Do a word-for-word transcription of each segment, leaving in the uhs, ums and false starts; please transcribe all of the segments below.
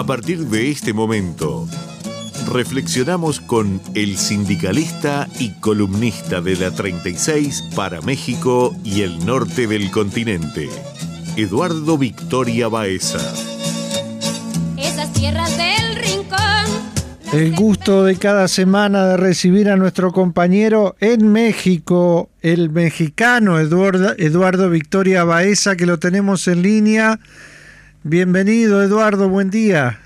A partir de este momento, reflexionamos con el sindicalista y columnista de la treinta y seis para México y el norte del continente, Eduardo Victoria Baeza. Esas tierras del rincón. El gusto de cada semana de recibir a nuestro compañero en México, el mexicano Eduardo, Eduardo Victoria Baeza, que lo tenemos en línea. Bienvenido, Eduardo, buen día.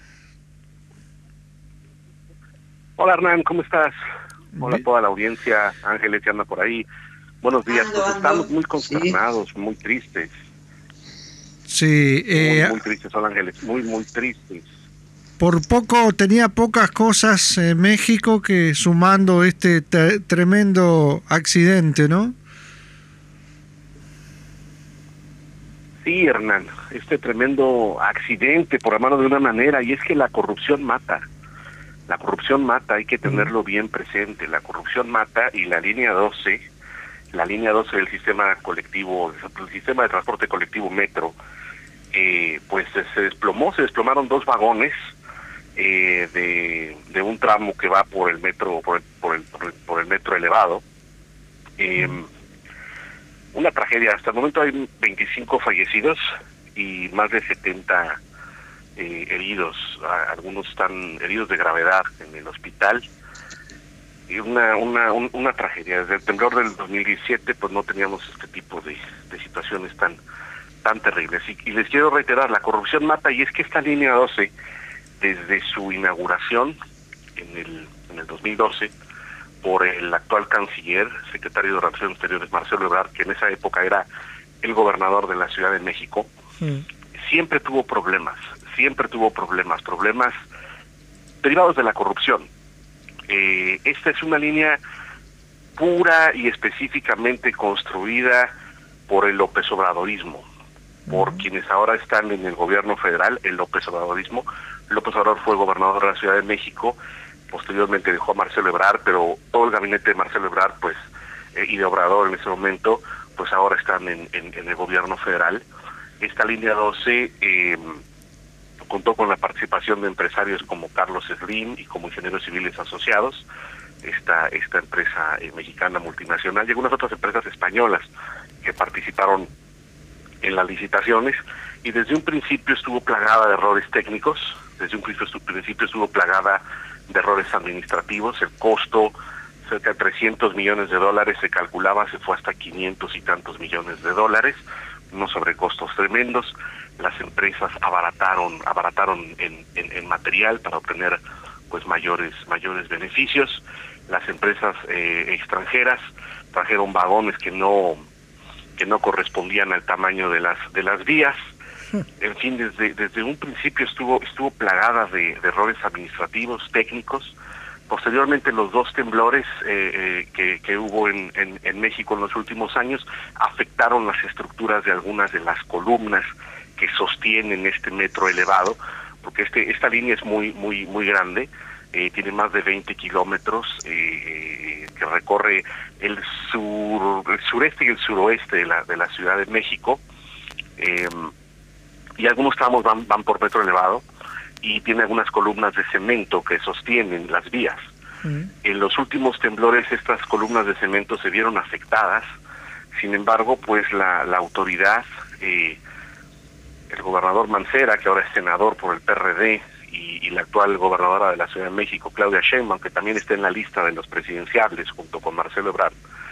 Hola, Hernán, ¿cómo estás? Hola a toda la audiencia, Ángeles que anda por ahí. Buenos días, pues estamos muy consternados, sí. muy tristes. Sí, eh, muy, muy tristes, hola Ángeles, muy, muy tristes. Por poco, tenía pocas cosas en México que sumando este t- tremendo accidente, ¿no? Sí, Hernán, este tremendo accidente, por llamarlo de una manera, y es que la corrupción mata. La corrupción mata, hay que tenerlo bien presente. La corrupción mata y la línea doce, la línea doce del sistema colectivo, el sistema de transporte colectivo Metro, eh, pues se desplomó, se desplomaron dos vagones eh, de, de un tramo que va por el metro, por el, por el, por el, por el metro elevado. Eh, una tragedia, hasta el momento hay veinticinco fallecidos y más de setenta Eh, heridos, algunos están heridos de gravedad en el hospital. Y una una un, una tragedia. Desde el temblor del dos mil diecisiete pues no teníamos este tipo de, de situaciones tan tan terribles. Y, y les quiero reiterar, la corrupción mata, y es que esta línea doce, desde su inauguración en el en el dos mil doce por el actual canciller, secretario de Relaciones Exteriores, Marcelo Ebrard, que en esa época era el gobernador de la Ciudad de México, sí. siempre tuvo problemas. Siempre tuvo problemas, problemas derivados de la corrupción. Eh, esta es una línea pura y específicamente construida por el López Obradorismo, por uh-huh. quienes ahora están en el gobierno federal, el López Obradorismo. López Obrador fue gobernador de la Ciudad de México, posteriormente dejó a Marcelo Ebrard, pero todo el gabinete de Marcelo Ebrard, pues, eh, y de Obrador en ese momento, pues ahora están en, en, en el gobierno federal. Esta línea doce eh, contó con la participación de empresarios como Carlos Slim y como Ingenieros Civiles Asociados, esta esta empresa eh, mexicana multinacional, y algunas otras empresas españolas que participaron en las licitaciones, y desde un principio estuvo plagada de errores técnicos, desde un principio, principio estuvo plagada de errores administrativos. El costo, cerca de trescientos millones de dólares, se calculaba, se fue hasta quinientos y tantos millones de dólares, unos sobrecostos tremendos. Las empresas abarataron abarataron en, en, en material para obtener pues mayores mayores beneficios. Las empresas eh, extranjeras trajeron vagones que no que no correspondían al tamaño de las de las vías. En fin, desde desde un principio estuvo estuvo plagada de, de errores administrativos, técnicos. Posteriormente, los dos temblores eh, eh, que, que hubo en, en, en México en los últimos años afectaron las estructuras de algunas de las columnas que sostienen este metro elevado, porque este esta línea es muy muy muy grande, eh, tiene más de veinte kilómetros, eh, que recorre el sur el sureste y el suroeste de la de la Ciudad de México, eh, y algunos tramos van van por metro elevado, y tiene algunas columnas de cemento que sostienen las vías. Uh-huh. En los últimos temblores estas columnas de cemento se vieron afectadas. Sin embargo, pues la, la autoridad, eh, el gobernador Mancera, que ahora es senador por el P R D, y, y la actual gobernadora de la Ciudad de México, Claudia Sheinbaum, que también está en la lista de los presidenciables junto con Marcelo Ebrard,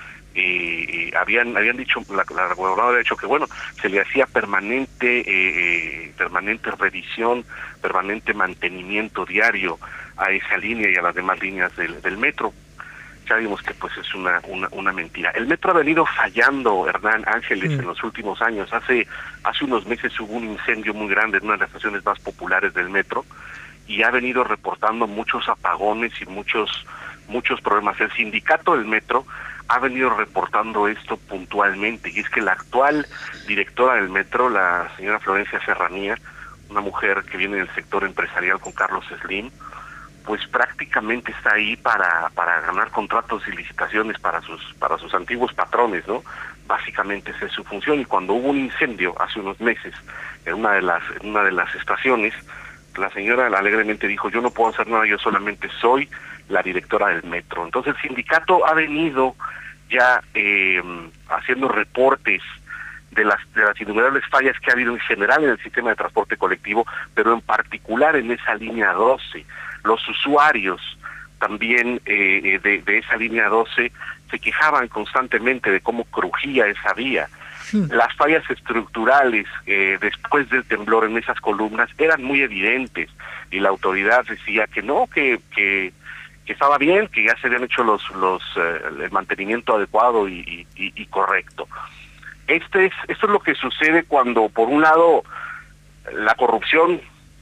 eh, habían habían dicho, la, la gobernadora había dicho que bueno, se le hacía permanente eh, permanente revisión, permanente mantenimiento diario a esa línea y a las demás líneas del, del metro. Ya vimos que pues es una, una una mentira. El metro ha venido fallando, Hernán, Ángeles, mm. en los últimos años. Hace hace unos meses hubo un incendio muy grande en una de las estaciones más populares del metro, y ha venido reportando muchos apagones y muchos muchos problemas. El sindicato del metro ha venido reportando esto puntualmente, y es que la actual directora del metro, la señora Florencia Serranía, una mujer que viene del sector empresarial con Carlos Slim, pues prácticamente está ahí para para ganar contratos y licitaciones para sus para sus antiguos patrones, ¿no? Básicamente esa es su función. Y cuando hubo un incendio hace unos meses en una de las en una de las estaciones, la señora alegremente dijo, yo no puedo hacer nada, yo solamente soy la directora del metro. Entonces el sindicato ha venido ya eh, haciendo reportes de las, de las innumerables fallas que ha habido en general en el sistema de transporte colectivo, pero en particular en esa línea doce. Los usuarios también eh, de, de esa línea doce se quejaban constantemente de cómo crujía esa vía. Sí. Las fallas estructurales eh, después del temblor en esas columnas eran muy evidentes y la autoridad decía que no, que, que, que estaba bien, que ya se habían hecho los, los eh, el mantenimiento adecuado y, y, y correcto. Este es, esto es lo que sucede cuando, por un lado, la corrupción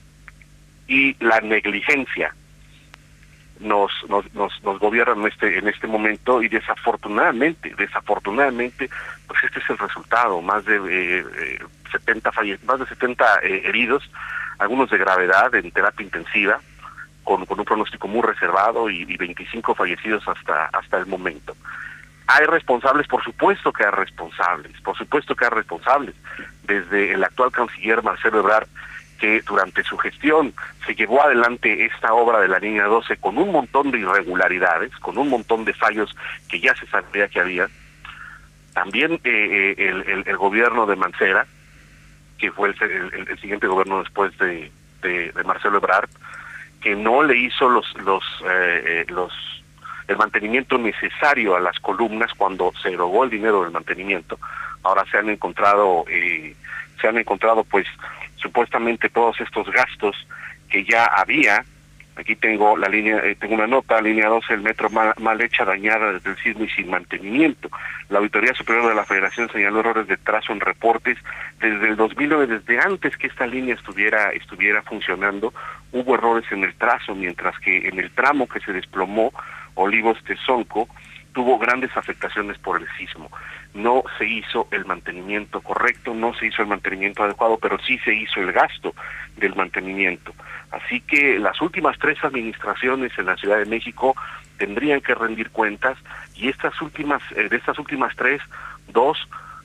y la negligencia nos nos nos, nos gobiernan en este en este momento, y desafortunadamente desafortunadamente pues este es el resultado. Más de eh, eh, setenta falle más de setenta eh, heridos, algunos de gravedad en terapia intensiva con, con un pronóstico muy reservado, y, y veinticinco fallecidos hasta hasta el momento. ¿Hay responsables? Por supuesto que hay responsables, por supuesto que hay responsables, desde el actual canciller Marcelo Ebrard, que durante su gestión se llevó adelante esta obra de la línea doce con un montón de irregularidades, con un montón de fallos que ya se sabía que había. También eh, el, el, el gobierno de Mancera, que fue el, el, el siguiente gobierno después de, de, de Marcelo Ebrard, que no le hizo los los eh, los el mantenimiento necesario a las columnas cuando se erogó el dinero del mantenimiento. Ahora se han encontrado eh, se han encontrado pues supuestamente todos estos gastos que ya había. Aquí tengo la línea, eh, tengo una nota, línea doce, el metro mal, mal hecha, dañada desde el sismo y sin mantenimiento. La Auditoría Superior de la Federación señaló errores de trazo en reportes desde el dos mil nueve, desde antes que esta línea estuviera estuviera funcionando. Hubo errores en el trazo, mientras que en el tramo que se desplomó, Olivos-Tezonco, tuvo grandes afectaciones por el sismo. No se hizo el mantenimiento correcto, no se hizo el mantenimiento adecuado, pero sí se hizo el gasto del mantenimiento. Así que las últimas tres administraciones en la Ciudad de México tendrían que rendir cuentas, y estas últimas, eh, de estas últimas tres, dos,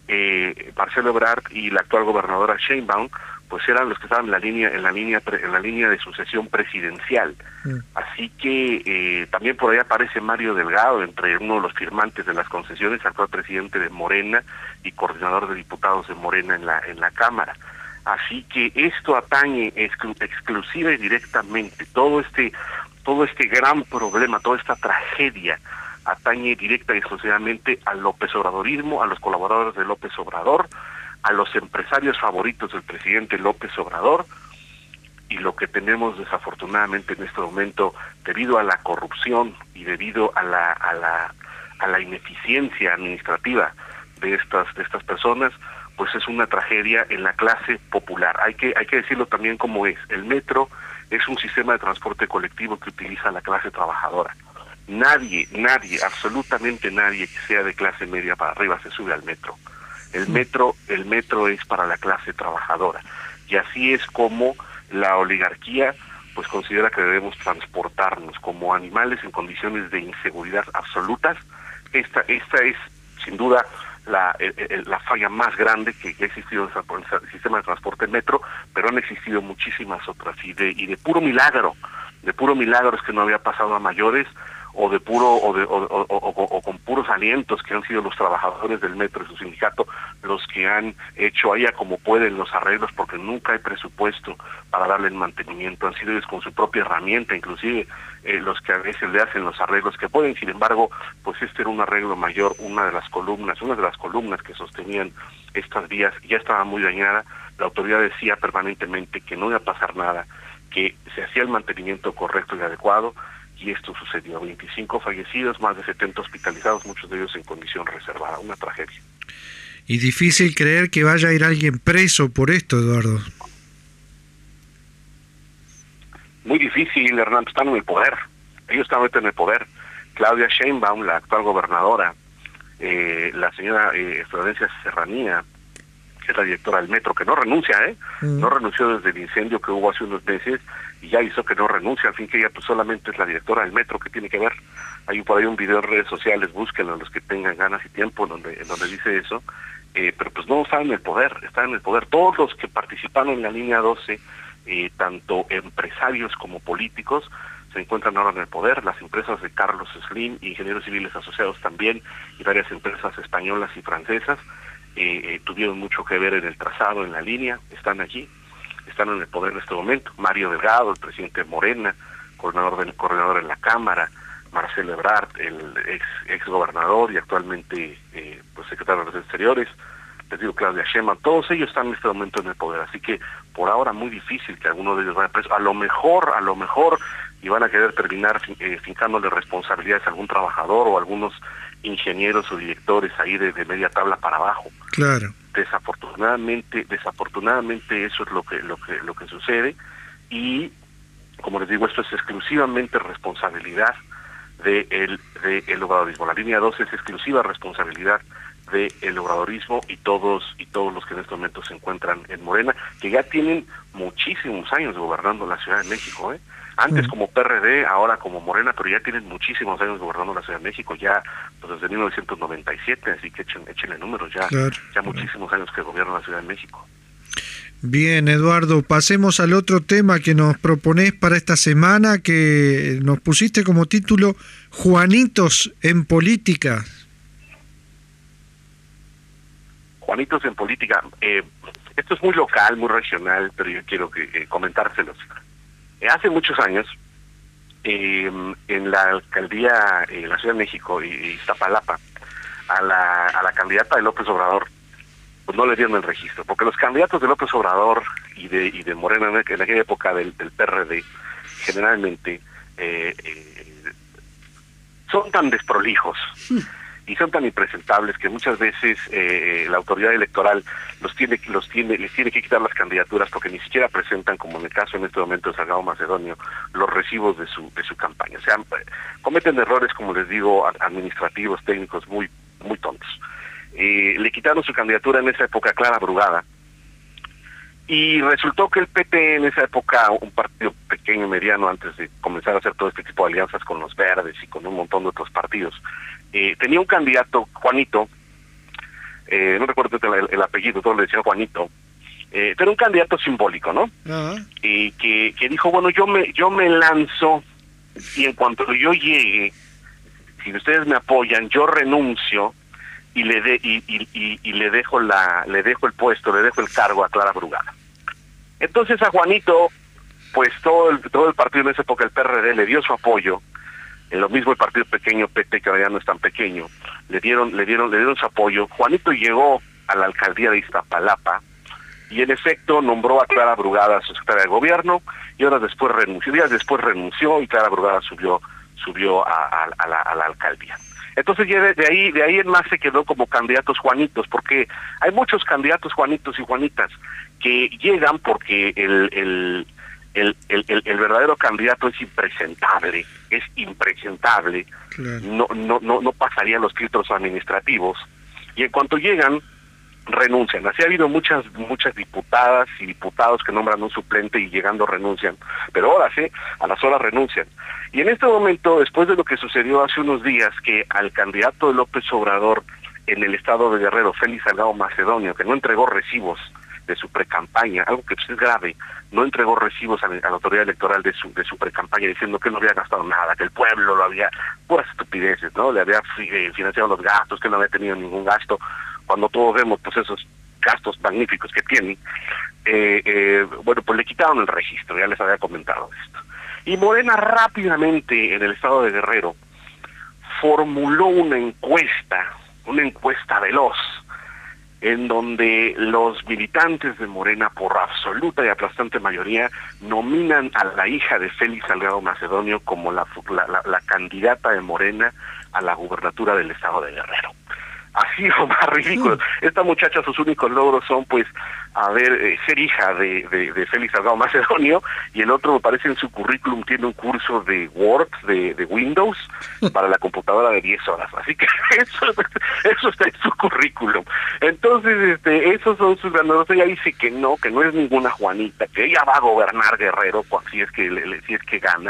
eh, Marcelo Ebrard y la actual gobernadora Sheinbaum, pues eran los que estaban en la línea, en la línea, en la línea de sucesión presidencial. Mm. Así que eh, también por ahí aparece Mario Delgado, entre uno de los firmantes de las concesiones, actual presidente de Morena y coordinador de diputados de Morena en la en la Cámara. Así que esto atañe exclu exclusiva y directamente, todo este todo este gran problema, toda esta tragedia atañe directa y exclusivamente al López Obradorismo, a los colaboradores de López Obrador, a los empresarios favoritos del presidente López Obrador. Y lo que tenemos desafortunadamente en este momento, debido a la corrupción y debido a la a la a la ineficiencia administrativa de estas de estas personas, pues es una tragedia en la clase popular. Hay que hay que decirlo también como es. El metro es un sistema de transporte colectivo que utiliza la clase trabajadora. Nadie, nadie, absolutamente nadie que sea de clase media para arriba se sube al metro. El metro, el metro es para la clase trabajadora, y así es como la oligarquía pues considera que debemos transportarnos como animales en condiciones de inseguridad absolutas. Esta, esta es sin duda la, eh, la falla más grande que ha existido en el sistema de transporte metro, pero han existido muchísimas otras, y de, y de puro milagro, de puro milagro es que no había pasado a mayores, o de puro o, de, o, o, o, o con puros alientos, que han sido los trabajadores del metro y su sindicato los que han hecho allá como pueden los arreglos, porque nunca hay presupuesto para darle el mantenimiento. Han sido ellos con su propia herramienta, inclusive eh, los que a veces le hacen los arreglos que pueden. Sin embargo, pues este era un arreglo mayor. Una de las columnas, una de las columnas que sostenían estas vías ya estaba muy dañada. La autoridad decía permanentemente que no iba a pasar nada, que se hacía el mantenimiento correcto y adecuado. Y esto sucedió, veinticinco fallecidos, más de setenta hospitalizados, muchos de ellos en condición reservada, una tragedia. Y difícil creer que vaya a ir alguien preso por esto, Eduardo. Muy difícil, Hernando, están en el poder, ellos están ahorita en el poder. Claudia Sheinbaum, la actual gobernadora, eh, la señora eh, Florencia Serranía, que es la directora del metro, que no renuncia, ¿eh? Mm. No renunció desde el incendio que hubo hace unos meses, y ya avisó que no renuncia, al fin que ella pues solamente es la directora del metro. Que tiene que ver, hay por ahí un video en redes sociales, búsquenlo los que tengan ganas y tiempo, en donde, en donde dice eso, eh, pero pues no están en el poder, están en el poder. Todos los que participaron en la línea doce eh, tanto empresarios como políticos se encuentran ahora en el poder. Las empresas de Carlos Slim, ingenieros civiles asociados también, y varias empresas españolas y francesas eh, eh, tuvieron mucho que ver en el trazado, en la línea, están allí, están en el poder en este momento. Mario Delgado, el presidente de Morena, coordinador del coordinador en la Cámara, Marcelo Ebrard, el ex ex gobernador y actualmente eh, pues secretario de Relaciones Exteriores, les digo, Claudia Sheinbaum, todos ellos están en este momento en el poder, así que por ahora muy difícil que alguno de ellos vaya preso. A lo mejor, a lo mejor, y van a querer terminar eh, fincándole responsabilidades a algún trabajador o a algunos ingenieros o directores ahí de, de media tabla para abajo. Claro. Desafortunadamente, desafortunadamente eso es lo que, lo que, lo que sucede, y como les digo, esto es exclusivamente responsabilidad de el, de el obradorismo. La línea dos es exclusiva responsabilidad de el obradorismo y todos y todos los que en este momento se encuentran en Morena, que ya tienen muchísimos años gobernando la Ciudad de México, ¿eh? Antes como P R D, ahora como Morena, pero ya tienen muchísimos años gobernando la Ciudad de México, ya pues, desde mil novecientos noventa y siete, así que echen, échenle números, ya, claro, ya claro. muchísimos años que gobiernan la Ciudad de México. Bien, Eduardo, pasemos al otro tema que nos proponés para esta semana, que nos pusiste como título Juanitos en política. Juanitos en política. Eh, esto es muy local, muy regional, pero yo quiero que, eh, comentárselos. Eh, hace muchos años, eh, en la alcaldía en eh, la Ciudad de México y, y Iztapalapa, a la, a la candidata de López Obrador, pues no le dieron el registro, porque los candidatos de López Obrador y de y de Morena en aquella época del, del P R D, generalmente eh, eh, son tan desprolijos y son tan impresentables que muchas veces eh, la autoridad electoral los tiene los tiene les tiene que quitar las candidaturas porque ni siquiera presentan, como en el caso en este momento de Salgado Macedonio, los recibos de su de su campaña. O sea, cometen errores, como les digo, administrativos, técnicos muy muy tontos. Eh, le quitaron su candidatura en esa época a Clara Brugada, y resultó que el P T en esa época, un partido pequeño y mediano antes de comenzar a hacer todo este tipo de alianzas con los verdes y con un montón de otros partidos, eh, tenía un candidato, Juanito, eh, no recuerdo el, el apellido, todo le decía Juanito, eh, pero un candidato simbólico, ¿no? Uh-huh. Y que, que dijo, bueno, yo me yo me lanzo y en cuanto yo llegue, si ustedes me apoyan, yo renuncio y le de, y, y, y, y le dejo la le dejo el puesto, le dejo el cargo a Clara Brugada. Entonces a Juanito, pues todo el todo el partido en esa época, el P R D, le dio su apoyo. En lo mismo el partido pequeño P T, que ahora ya no es tan pequeño, le dieron le dieron le dieron su apoyo. Juanito llegó a la alcaldía de Iztapalapa y en efecto nombró a Clara Brugada su secretaria de gobierno, y horas después renunció, días después renunció y Clara Brugada subió subió a, a, a, la, a la alcaldía. Entonces ya de, de ahí de ahí en más se quedó como candidatos Juanitos, porque hay muchos candidatos Juanitos y Juanitas que llegan porque el el el el, el, el verdadero candidato es impresentable, es impresentable, claro. no no no no pasaría los filtros administrativos, y en cuanto llegan renuncian. Así ha habido muchas muchas diputadas y diputados que nombran un suplente y llegando renuncian, pero ahora sí, a las horas renuncian. Y en este momento, después de lo que sucedió hace unos días, que al candidato de López Obrador en el estado de Guerrero, Félix Salgado Macedonio, que no entregó recibos de su precampaña, algo que pues, es grave, no entregó recibos a la, a la autoridad electoral de su de su precampaña, diciendo que no había gastado nada, que el pueblo lo había, puras estupideces, ¿no? Le había eh, financiado los gastos, que no había tenido ningún gasto, cuando todos vemos pues esos gastos magníficos que tienen. Eh, eh, bueno, pues le quitaron el registro, ya les había comentado esto. Y Morena rápidamente en el estado de Guerrero formuló una encuesta, una encuesta veloz, en donde los militantes de Morena, por absoluta y aplastante mayoría, nominan a la hija de Félix Salgado Macedonio como la, la, la, la candidata de Morena a la gubernatura del estado de Guerrero. Así o más ridículo. Esta muchacha, sus únicos logros son, pues, a ver, eh, ser hija de, de, de Félix Salgado Macedonio, y el otro, me parece, en su currículum tiene un curso de Word, de, de Windows, para la computadora de diez horas. Así que eso, eso está en su currículum. Entonces, este, esos son sus ganadores. Ella dice que no, que no es ninguna Juanita, que ella va a gobernar Guerrero, si es que, le, si es que gana.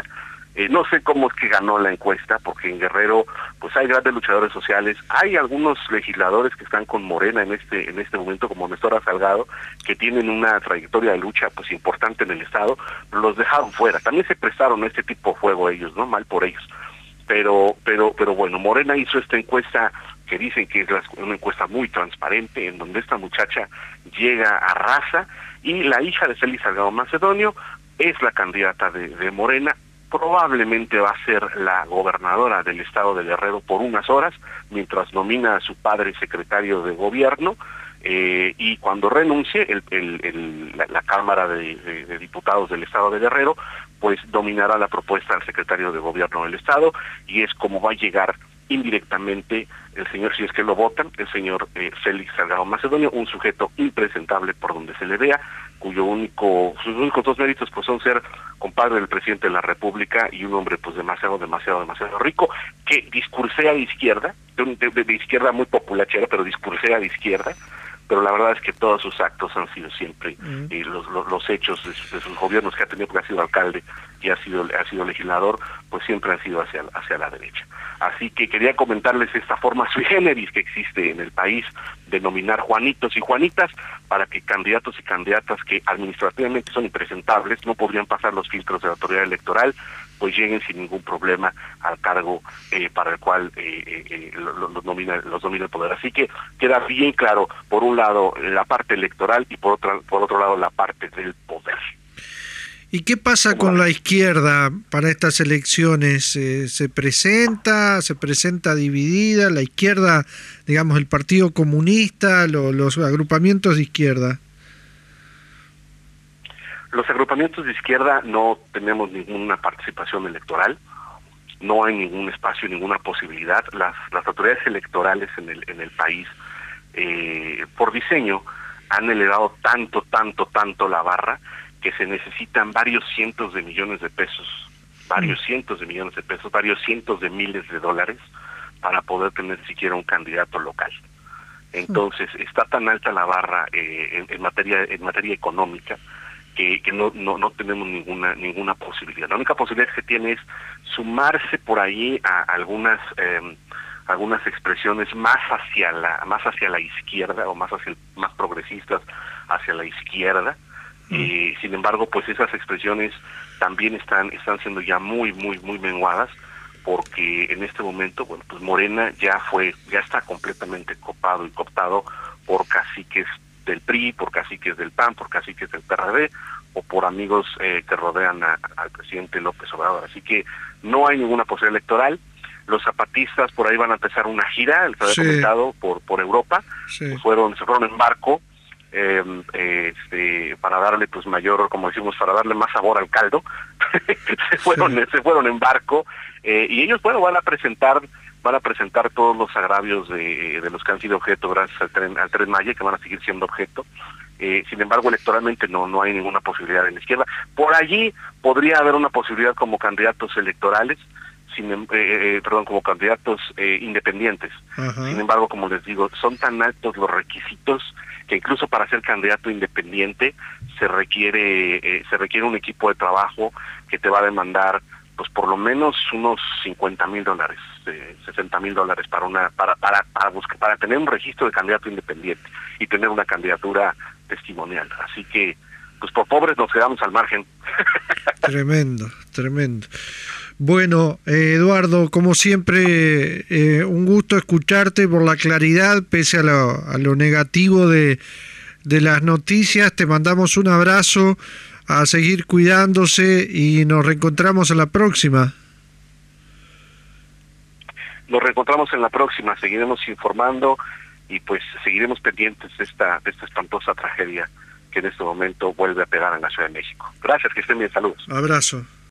Eh, no sé cómo es que ganó la encuesta, porque en Guerrero pues hay grandes luchadores sociales, hay algunos legisladores que están con Morena en este en este momento, como Nestora Salgado, que tienen una trayectoria de lucha pues importante en el estado, pero los dejaron fuera. También se prestaron a este tipo de juego ellos, ¿no? Mal por ellos. Pero pero pero bueno, Morena hizo esta encuesta que dicen que es una encuesta muy transparente, en donde esta muchacha llega a raza, y la hija de Félix Salgado Macedonio es la candidata de, de Morena. Probablemente va a ser la gobernadora del estado de Guerrero por unas horas, mientras nomina a su padre secretario de gobierno, eh, y cuando renuncie el, el, el, la, la Cámara de, de, de Diputados del estado de Guerrero, pues dominará la propuesta del secretario de gobierno del estado, y es como va a llegar indirectamente el señor, si es que lo votan, el señor eh, Félix Salgado Macedonio, un sujeto impresentable por donde se le vea, cuyo único, sus únicos dos méritos pues son ser compadre del presidente de la República y un hombre pues demasiado, demasiado, demasiado rico, que discursea de izquierda, de, de, de izquierda muy populachera, pero discursea de izquierda, pero la verdad es que todos sus actos han sido siempre, uh-huh. eh, los, los, los hechos de, de sus gobiernos que ha tenido, porque ha sido alcalde y ha sido ha sido legislador, pues siempre han sido hacia, hacia la derecha. Así que quería comentarles esta forma sui generis que existe en el país de nominar Juanitos y Juanitas para que candidatos y candidatas que administrativamente son impresentables, no podrían pasar los filtros de la autoridad electoral, pues lleguen sin ningún problema al cargo eh, para el cual eh, eh, los, los, domina, los domina el poder. Así que queda bien claro, por un lado, la parte electoral y por, otra, por otro lado, la parte del poder. ¿Y qué pasa con la izquierda para estas elecciones? Eh, ¿Se presenta, se presenta dividida? ¿La izquierda, digamos, el Partido Comunista, lo, los agrupamientos de izquierda? Los agrupamientos de izquierda no tenemos ninguna participación electoral, no hay ningún espacio, ninguna posibilidad. Las, las autoridades electorales en el, en el país, eh, por diseño, han elevado tanto, tanto, tanto la barra, que se necesitan varios cientos de millones de pesos, varios cientos de millones de pesos, varios cientos de miles de dólares para poder tener siquiera un candidato local. Entonces, está tan alta la barra eh, en, en materia en materia económica que, que no, no no tenemos ninguna ninguna posibilidad. La única posibilidad que tiene es sumarse por ahí a algunas eh, algunas expresiones más hacia la más hacia la izquierda o más hacia el, más progresistas hacia la izquierda. Eh, sin embargo, pues esas expresiones también están están siendo ya muy muy muy menguadas, porque en este momento, bueno, pues Morena ya fue ya está completamente copado y cooptado por caciques del P R I, por caciques del P A N, por caciques del P R D o por amigos eh, que rodean a, al presidente López Obrador. Así que no hay ninguna posibilidad electoral. Los zapatistas por ahí van a empezar una gira, les había sí. comentado, por por Europa. Sí. Fueron se fueron en barco. Eh, eh, este, para darle pues mayor, como decimos, para darle más sabor al caldo. se fueron sí. se fueron en barco eh, y ellos bueno van a presentar van a presentar todos los agravios de, de los que han sido objeto gracias al tren al Tren Maya, que van a seguir siendo objeto. Eh, sin embargo, electoralmente no no hay ninguna posibilidad en la izquierda. Por allí podría haber una posibilidad como candidatos electorales, sin, eh, eh, perdón, como candidatos eh, independientes. Ajá. Sin embargo, como les digo, son tan altos los requisitos que incluso para ser candidato independiente se requiere eh, se requiere un equipo de trabajo que te va a demandar pues por lo menos unos cincuenta mil dólares, eh, sesenta mil dólares para una para para para buscar para tener un registro de candidato independiente y tener una candidatura testimonial. Así que pues por pobres nos quedamos al margen. Tremendo, tremendo. Bueno, eh, Eduardo, como siempre, eh, un gusto escucharte por la claridad, pese a lo, a lo negativo de, de las noticias. Te mandamos un abrazo, a seguir cuidándose y nos reencontramos en la próxima. Nos reencontramos en la próxima, seguiremos informando y pues seguiremos pendientes de esta, de esta espantosa tragedia que en este momento vuelve a pegar en la Ciudad de México. Gracias, que estén bien, saludos. Abrazo.